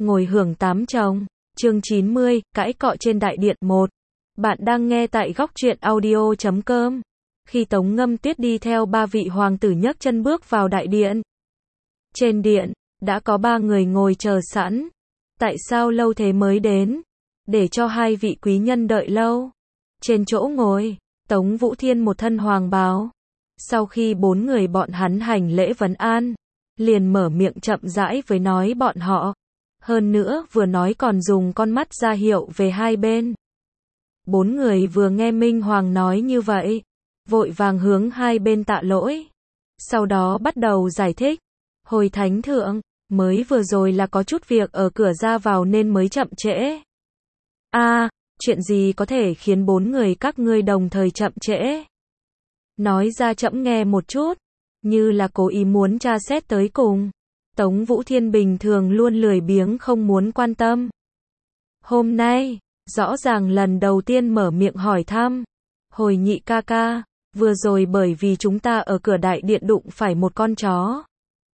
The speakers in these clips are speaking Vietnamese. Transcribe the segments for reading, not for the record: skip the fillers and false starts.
ngồi hưởng tám chồng. Chương 90, cãi cọ trên đại điện 1. Bạn đang nghe tại góc truyện audio.com. Khi Tống Ngâm Tuyết đi theo ba vị hoàng tử nhấc chân bước vào đại điện. Trên điện, đã có ba người ngồi chờ sẵn. Tại sao lâu thế mới đến? Để cho hai vị quý nhân đợi lâu. Trên chỗ ngồi, Tống Vũ Thiên một thân hoàng bào. Sau khi bốn người bọn hắn hành lễ vấn an, liền mở miệng chậm rãi với nói bọn họ. Hơn nữa vừa nói còn dùng con mắt ra hiệu về hai bên. Bốn người vừa nghe Minh Hoàng nói như vậy, vội vàng hướng hai bên tạ lỗi. Sau đó bắt đầu giải thích. Hồi thánh thượng, mới vừa rồi là có chút việc ở cửa ra vào nên mới chậm trễ. Chuyện gì có thể khiến bốn người các ngươi đồng thời chậm trễ? Nói ra trẫm nghe một chút, như là cố ý muốn tra xét tới cùng. Tống Vũ Thiên bình thường luôn lười biếng không muốn quan tâm. Hôm nay, rõ ràng lần đầu tiên mở miệng hỏi thăm. Hồi nhị ca ca, vừa rồi bởi vì chúng ta ở cửa đại điện đụng phải một con chó.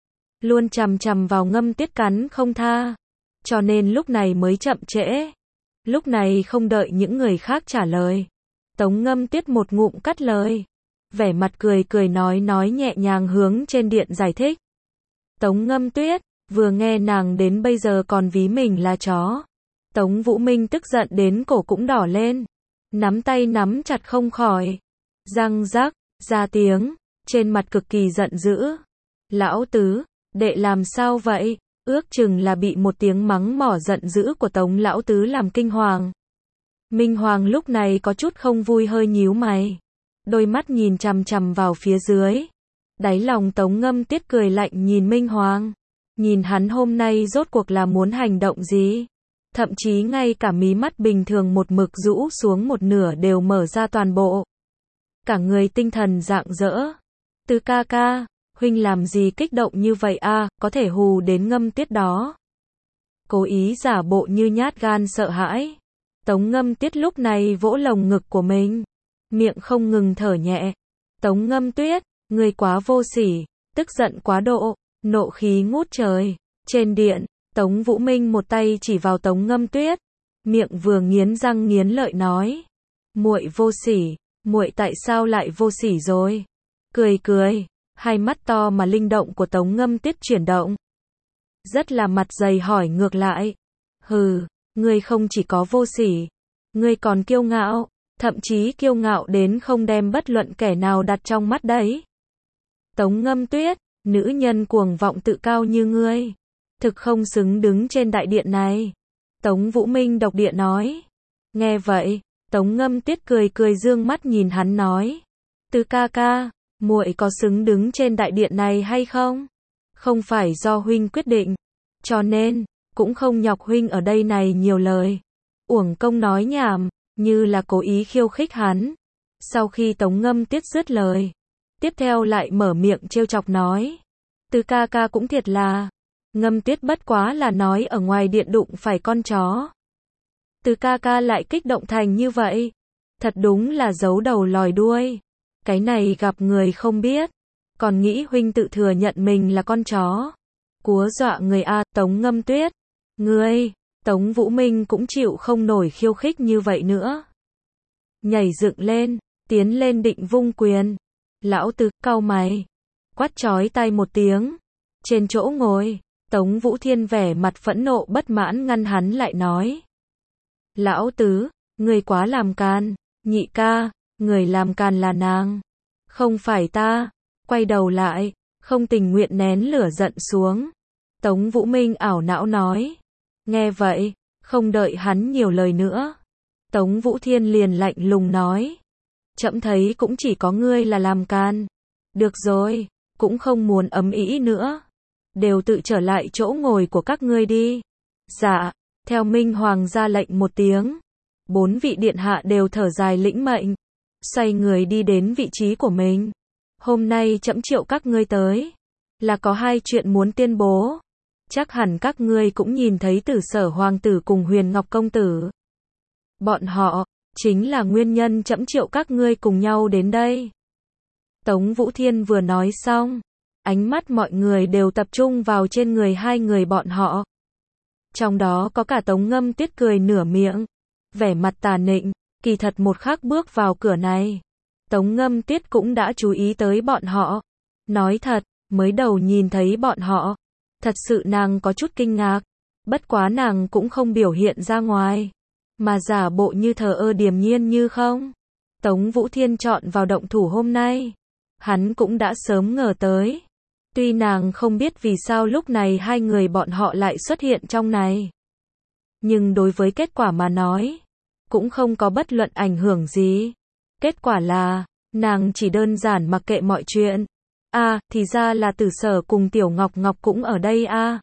Luôn chằm chằm vào Ngâm Tuyết cắn không tha. Cho nên lúc này mới chậm trễ. Lúc này không đợi những người khác trả lời. Tống Ngâm Tuyết một ngụm cắt lời. Vẻ mặt cười cười nói nhẹ nhàng hướng trên điện giải thích. Tống Ngâm Tuyết, vừa nghe nàng đến bây giờ còn ví mình là chó. Tống Vũ Minh tức giận đến cổ cũng đỏ lên. Nắm tay nắm chặt không khỏi. Răng rắc, ra tiếng, trên mặt cực kỳ giận dữ. Lão tứ, đệ làm sao vậy? Ước chừng là bị một tiếng mắng mỏ giận dữ của Tống lão tứ làm kinh hoàng. Minh Hoàng lúc này có chút không vui hơi nhíu mày. Đôi mắt nhìn chằm chằm vào phía dưới. Đáy lòng Tống Ngâm Tuyết cười lạnh nhìn Minh Hoàng. Nhìn hắn hôm nay rốt cuộc là muốn hành động gì? Thậm chí ngay cả mí mắt bình thường một mực rũ xuống một nửa đều mở ra toàn bộ. Cả người tinh thần rạng rỡ. Tứ ca ca, huynh làm gì kích động như vậy có thể hù đến Ngâm Tuyết đó. Cố ý giả bộ như nhát gan sợ hãi. Tống Ngâm Tuyết lúc này vỗ lồng ngực của mình. Miệng không ngừng thở nhẹ. Tống Ngâm Tuyết, ngươi quá vô sỉ, tức giận quá độ, nộ khí ngút trời. Trên điện, Tống Vũ Minh một tay chỉ vào Tống Ngâm Tuyết, miệng vừa nghiến răng nghiến lợi nói: "Muội vô sỉ, muội tại sao lại vô sỉ rồi?" Cười, hai mắt to mà linh động của Tống Ngâm Tuyết chuyển động. Rất là mặt dày hỏi ngược lại: "Hừ, ngươi không chỉ có vô sỉ, ngươi còn kiêu ngạo, thậm chí kiêu ngạo đến không đem bất luận kẻ nào đặt trong mắt đấy." Tống Ngâm Tuyết, nữ nhân cuồng vọng tự cao như ngươi, thực không xứng đứng trên đại điện này. Tống Vũ Minh độc địa nói. Nghe vậy, Tống Ngâm Tuyết cười dương mắt nhìn hắn nói: "Tứ ca ca, muội có xứng đứng trên đại điện này hay không? Không phải do huynh quyết định, cho nên cũng không nhọc huynh ở đây này nhiều lời, uổng công nói nhảm." Như là cố ý khiêu khích hắn. Sau khi Tống Ngâm Tuyết dứt lời, tiếp theo lại mở miệng trêu chọc nói: "Tứ ca ca cũng thiệt là, Ngâm Tuyết bất quá là nói ở ngoài điện đụng phải con chó. Tứ ca ca lại kích động thành như vậy, thật đúng là giấu đầu lòi đuôi. Cái này gặp người không biết, còn nghĩ huynh tự thừa nhận mình là con chó. Cúa dọa người Tống Ngâm Tuyết, ngươi." Tống Vũ Minh cũng chịu không nổi khiêu khích như vậy nữa. Nhảy dựng lên, tiến lên định vung quyền. Lão tứ, cau mày. Quát chói tai một tiếng. Trên chỗ ngồi, Tống Vũ Thiên vẻ mặt phẫn nộ bất mãn ngăn hắn lại nói: "Lão tứ, người quá làm càn. Nhị ca, người làm càn là nàng, không phải ta." Quay đầu lại, không tình nguyện nén lửa giận xuống. Tống Vũ Minh ảo não nói. Nghe vậy, không đợi hắn nhiều lời nữa, Tống Vũ Thiên liền lạnh lùng nói: "Trẫm thấy cũng chỉ có ngươi là làm càn. Được rồi, cũng không muốn ầm ĩ nữa. Đều tự trở lại chỗ ngồi của các ngươi đi." Dạ, theo Minh Hoàng ra lệnh một tiếng, bốn vị điện hạ đều thở dài lĩnh mệnh, xoay người đi đến vị trí của mình. "Hôm nay trẫm triệu các ngươi tới, là có hai chuyện muốn tuyên bố. Chắc hẳn các ngươi cũng nhìn thấy Tử Sở hoàng tử cùng Huyền Ngọc công tử. Bọn họ chính là nguyên nhân trẫm triệu các ngươi cùng nhau đến đây." Tống Vũ Thiên vừa nói xong, ánh mắt mọi người đều tập trung vào trên người hai người bọn họ. Trong đó có cả Tống Ngâm Tuyết cười nửa miệng, vẻ mặt tà nịnh, kỳ thật một khắc bước vào cửa này. Tống Ngâm Tuyết cũng đã chú ý tới bọn họ. Nói thật, mới đầu nhìn thấy bọn họ, thật sự nàng có chút kinh ngạc, bất quá nàng cũng không biểu hiện ra ngoài, mà giả bộ như thờ ơ điềm nhiên như không. Tống Vũ Thiên chọn vào động thủ hôm nay, hắn cũng đã sớm ngờ tới. Tuy nàng không biết vì sao lúc này hai người bọn họ lại xuất hiện trong này, nhưng đối với kết quả mà nói, cũng không có bất luận ảnh hưởng gì. Kết quả là, nàng chỉ đơn giản mặc kệ mọi chuyện. Thì ra là Tử Sở cùng Tiểu Ngọc Ngọc cũng ở đây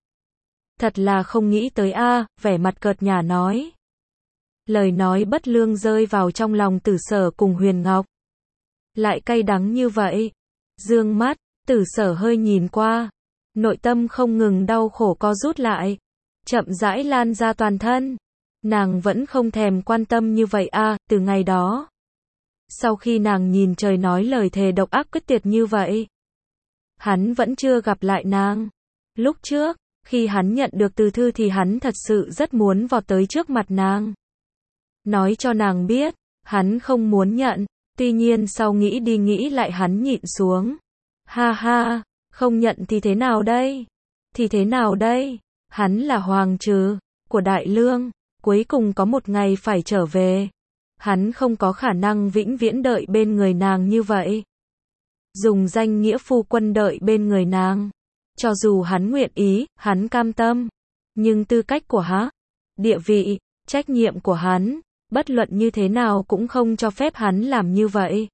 Thật là không nghĩ tới vẻ mặt cợt nhả nói. Lời nói bất lương rơi vào trong lòng Tử Sở cùng Huyền Ngọc. Lại cay đắng như vậy. Dương mắt, Tử Sở hơi nhìn qua. Nội tâm không ngừng đau khổ co rút lại. Chậm rãi lan ra toàn thân. Nàng vẫn không thèm quan tâm như vậy từ ngày đó. Sau khi nàng nhìn trời nói lời thề độc ác quyết tuyệt như vậy, hắn vẫn chưa gặp lại nàng. Lúc trước, khi hắn nhận được từ thư thì hắn thật sự rất muốn vọt tới trước mặt nàng. Nói cho nàng biết, hắn không muốn nhận, tuy nhiên sau nghĩ đi nghĩ lại hắn nhịn xuống. Ha ha, không nhận thì thế nào đây? Thì thế nào đây? Hắn là hoàng trừ của Đại Lương, cuối cùng có một ngày phải trở về. Hắn không có khả năng vĩnh viễn đợi bên người nàng như vậy. Dùng danh nghĩa phu quân đợi bên người nàng. Cho dù hắn nguyện ý, hắn cam tâm. Nhưng tư cách của địa vị, trách nhiệm của hắn, bất luận như thế nào cũng không cho phép hắn làm như vậy.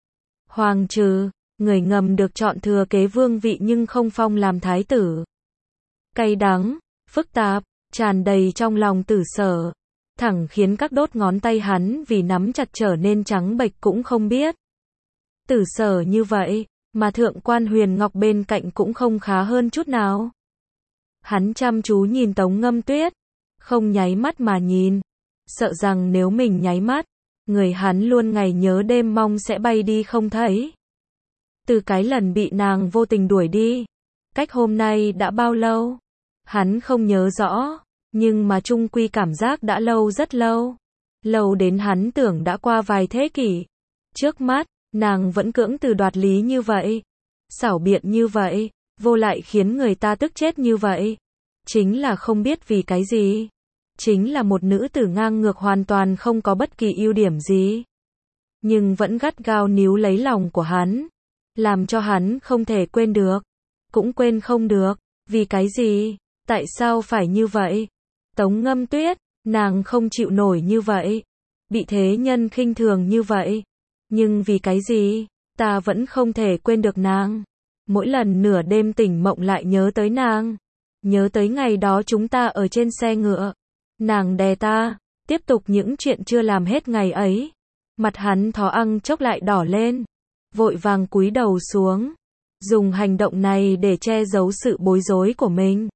Hoàng trừ, người ngầm được chọn thừa kế vương vị nhưng không phong làm thái tử. Cay đắng, phức tạp, tràn đầy trong lòng Tử Sở. Thẳng khiến các đốt ngón tay hắn vì nắm chặt trở nên trắng bệch cũng không biết. Tử Sở như vậy, mà thượng quan Huyền Ngọc bên cạnh cũng không khá hơn chút nào. Hắn chăm chú nhìn Tống Ngâm Tuyết, không nháy mắt mà nhìn, sợ rằng nếu mình nháy mắt, người hắn luôn ngày nhớ đêm mong sẽ bay đi không thấy. Từ cái lần bị nàng vô tình đuổi đi, cách hôm nay đã bao lâu? Hắn không nhớ rõ, nhưng mà chung quy cảm giác đã lâu rất lâu. Lâu đến hắn tưởng đã qua vài thế kỷ. Trước mắt, nàng vẫn cưỡng từ đoạt lý như vậy, xảo biện như vậy, vô lại khiến người ta tức chết như vậy. Chính là không biết vì cái gì. Chính là một nữ tử ngang ngược hoàn toàn không có bất kỳ ưu điểm gì. Nhưng vẫn gắt gao níu lấy lòng của hắn. Làm cho hắn không thể quên được. Cũng quên không được. Vì cái gì? Tại sao phải như vậy? Tống Ngâm Tuyết, nàng không chịu nổi như vậy. Bị thế nhân khinh thường như vậy. Nhưng vì cái gì? Ta vẫn không thể quên được nàng. Mỗi lần nửa đêm tỉnh mộng lại nhớ tới nàng. Nhớ tới ngày đó chúng ta ở trên xe ngựa. Nàng đè ta, tiếp tục những chuyện chưa làm hết ngày ấy. Mặt hắn thó ăng chốc lại đỏ lên. Vội vàng cúi đầu xuống. Dùng hành động này để che giấu sự bối rối của mình.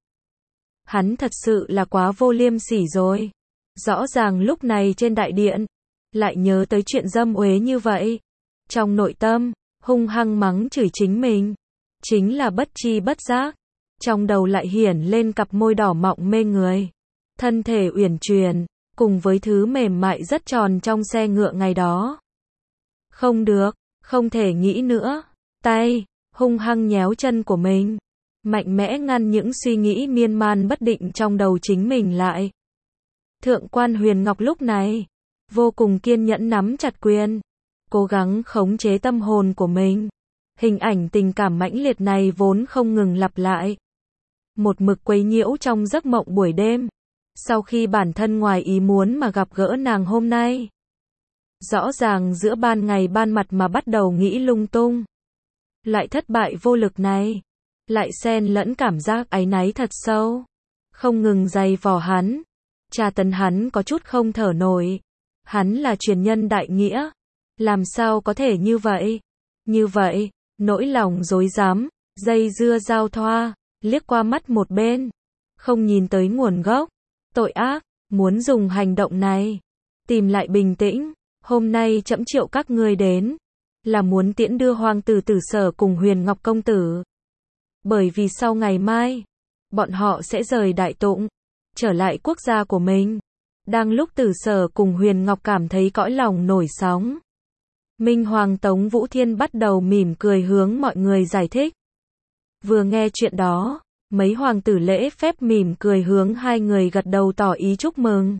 Hắn thật sự là quá vô liêm sỉ rồi. Rõ ràng lúc này trên đại điện, lại nhớ tới chuyện dâm uế như vậy. Trong nội tâm, hung hăng mắng chửi chính mình. Chính là bất tri bất giác. Trong đầu lại hiển lên cặp môi đỏ mọng mê người. Thân thể uyển chuyển, cùng với thứ mềm mại rất tròn trong xe ngựa ngày đó. Không được, không thể nghĩ nữa. Tay, hung hăng nhéo chân của mình. Mạnh mẽ ngăn những suy nghĩ miên man bất định trong đầu chính mình lại. Thượng quan Huyền Ngọc lúc này, vô cùng kiên nhẫn nắm chặt quyền. Cố gắng khống chế tâm hồn của mình. Hình ảnh tình cảm mãnh liệt này vốn không ngừng lặp lại. Một mực quấy nhiễu trong giấc mộng buổi đêm. Sau khi bản thân ngoài ý muốn mà gặp gỡ nàng hôm nay. Rõ ràng giữa ban ngày ban mặt mà bắt đầu nghĩ lung tung. Lại thất bại vô lực này. Lại xen lẫn cảm giác áy náy thật sâu. Không ngừng giày vò hắn. Tra tấn hắn có chút không thở nổi. Hắn là truyền nhân đại nghĩa. Làm sao có thể như vậy? Như vậy, nỗi lòng rối rắm, dây dưa giao thoa, liếc qua mắt một bên. Không nhìn tới nguồn gốc. Tội ác, muốn dùng hành động này. Tìm lại bình tĩnh. Hôm nay trẫm triệu các ngươi đến. Là muốn tiễn đưa hoàng tử Tử Sở cùng Huyền Ngọc công tử. Bởi vì sau ngày mai, bọn họ sẽ rời Đại Tụng. trở lại quốc gia của mình. Đang lúc Tử Sở cùng Huyền Ngọc cảm thấy cõi lòng nổi sóng, Minh Hoàng Tống Vũ Thiên bắt đầu mỉm cười hướng mọi người giải thích. Vừa nghe chuyện đó, mấy hoàng tử lễ phép mỉm cười hướng hai người gật đầu tỏ ý chúc mừng.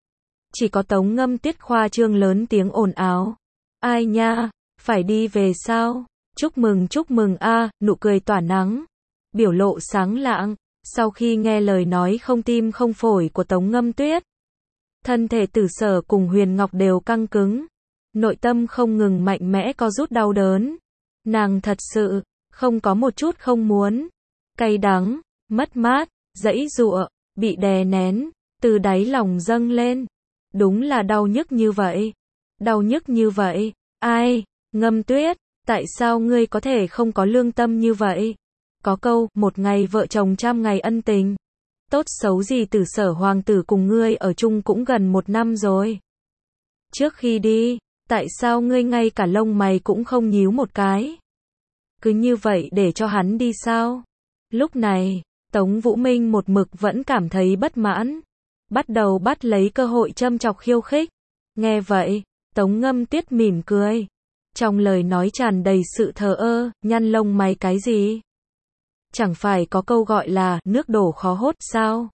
Chỉ có Tống Ngâm Tuyết khoa trương lớn tiếng ồn ào. Ai nha, phải đi về sao? Chúc mừng a, nụ cười tỏa nắng, biểu lộ sáng lạng. Sau khi nghe lời nói không tim không phổi của Tống Ngâm Tuyết, thân thể Tử Sở cùng Huyền Ngọc đều căng cứng, nội tâm không ngừng mạnh mẽ co rút đau đớn. Nàng thật sự không có một chút không muốn, cay đắng, mất mát, giãy giụa, bị đè nén, từ đáy lòng dâng lên. Đúng là đau nhức như vậy. Đau nhức như vậy. Ai, Ngâm Tuyết, tại sao ngươi có thể không có lương tâm như vậy? Có câu, một ngày vợ chồng trăm ngày ân tình. Tốt xấu gì Tử Sở hoàng tử cùng ngươi ở chung cũng gần 1 năm rồi. Trước khi đi, tại sao ngươi ngay cả lông mày cũng không nhíu một cái? Cứ như vậy để cho hắn đi sao? Lúc này, Tống Vũ Minh một mực vẫn cảm thấy bất mãn, bắt đầu bắt lấy cơ hội châm chọc khiêu khích. Nghe vậy, Tống Ngâm Tuyết mỉm cười, trong lời nói tràn đầy sự thờ ơ, nhăn lông mày cái gì? Chẳng phải có câu gọi là nước đổ khó hốt sao?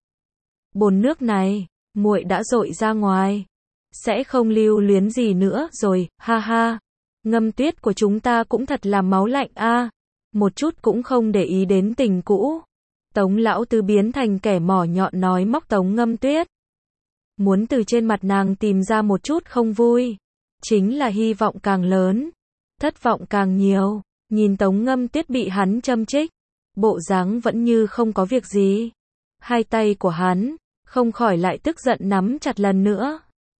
Bồn nước này, muội đã dội ra ngoài, sẽ không lưu luyến gì nữa rồi, ha ha. Ngâm Tuyết của chúng ta cũng thật là máu lạnh a, một chút cũng không để ý đến tình cũ. Tống lão tứ biến thành kẻ mỏ nhọn nói móc Tống Ngâm Tuyết, muốn từ trên mặt nàng tìm ra một chút không vui, chính là hy vọng càng lớn, thất vọng càng nhiều. Nhìn Tống Ngâm Tuyết bị hắn châm chích, bộ dáng vẫn như không có việc gì, hai tay của hắn không khỏi lại tức giận nắm chặt lần nữa.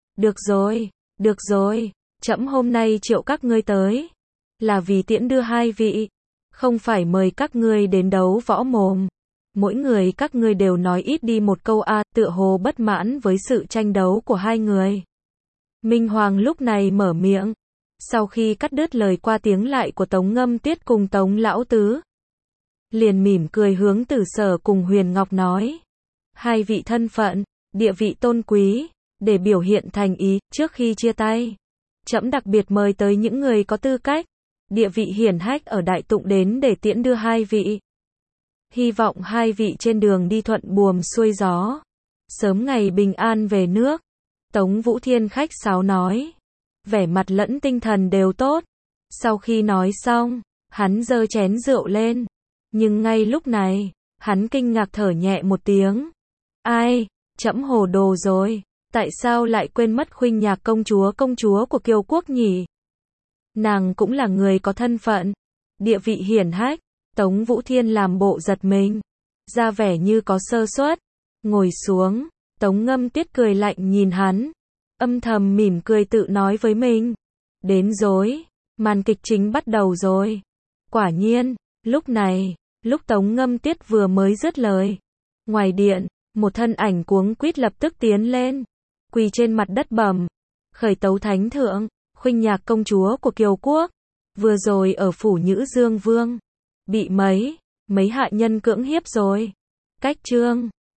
Được rồi, trẫm hôm nay triệu các ngươi tới, là vì tiễn đưa hai vị, không phải mời các ngươi đến đấu võ mồm. Mỗi người các ngươi đều nói ít đi một câu a, tựa hồ bất mãn với sự tranh đấu của hai người. Minh Hoàng lúc này mở miệng, sau khi cắt đứt lời qua tiếng lại của Tống Ngâm Tuyết cùng Tống lão tứ, liền mỉm cười hướng Tử Sở cùng Huyền Ngọc nói, hai vị thân phận, địa vị tôn quý, để biểu hiện thành ý, trước khi chia tay, trẫm đặc biệt mời tới những người có tư cách, địa vị hiển hách ở Đại Tụng đến để tiễn đưa hai vị. Hy vọng hai vị trên đường đi thuận buồm xuôi gió, sớm ngày bình an về nước. Tống Vũ Thiên khách sáo nói, vẻ mặt lẫn tinh thần đều tốt. Sau khi nói xong, hắn giơ chén rượu lên, nhưng ngay lúc này, hắn kinh ngạc thở nhẹ một tiếng. Ai, trẫm hồ đồ rồi, tại sao lại quên mất Khuynh Nhạc công chúa của Kiều quốc nhỉ? Nàng cũng là người có thân phận, địa vị hiển hách. Tống Vũ Thiên làm bộ giật mình, ra vẻ như có sơ suất, ngồi xuống. Tống Ngâm Tuyết cười lạnh nhìn hắn, âm thầm mỉm cười tự nói với mình, đến rồi, màn kịch chính bắt đầu rồi. Quả nhiên, lúc này, lúc Tống Ngâm Tuyết vừa mới dứt lời, ngoài điện, một thân ảnh cuống quýt lập tức tiến lên, quỳ trên mặt đất bẩm, khởi tấu thánh thượng, Khuynh Nhạc công chúa của Kiều quốc, vừa rồi ở phủ Nhữ Dương Vương, bị mấy hạ nhân cưỡng hiếp rồi. Cách chương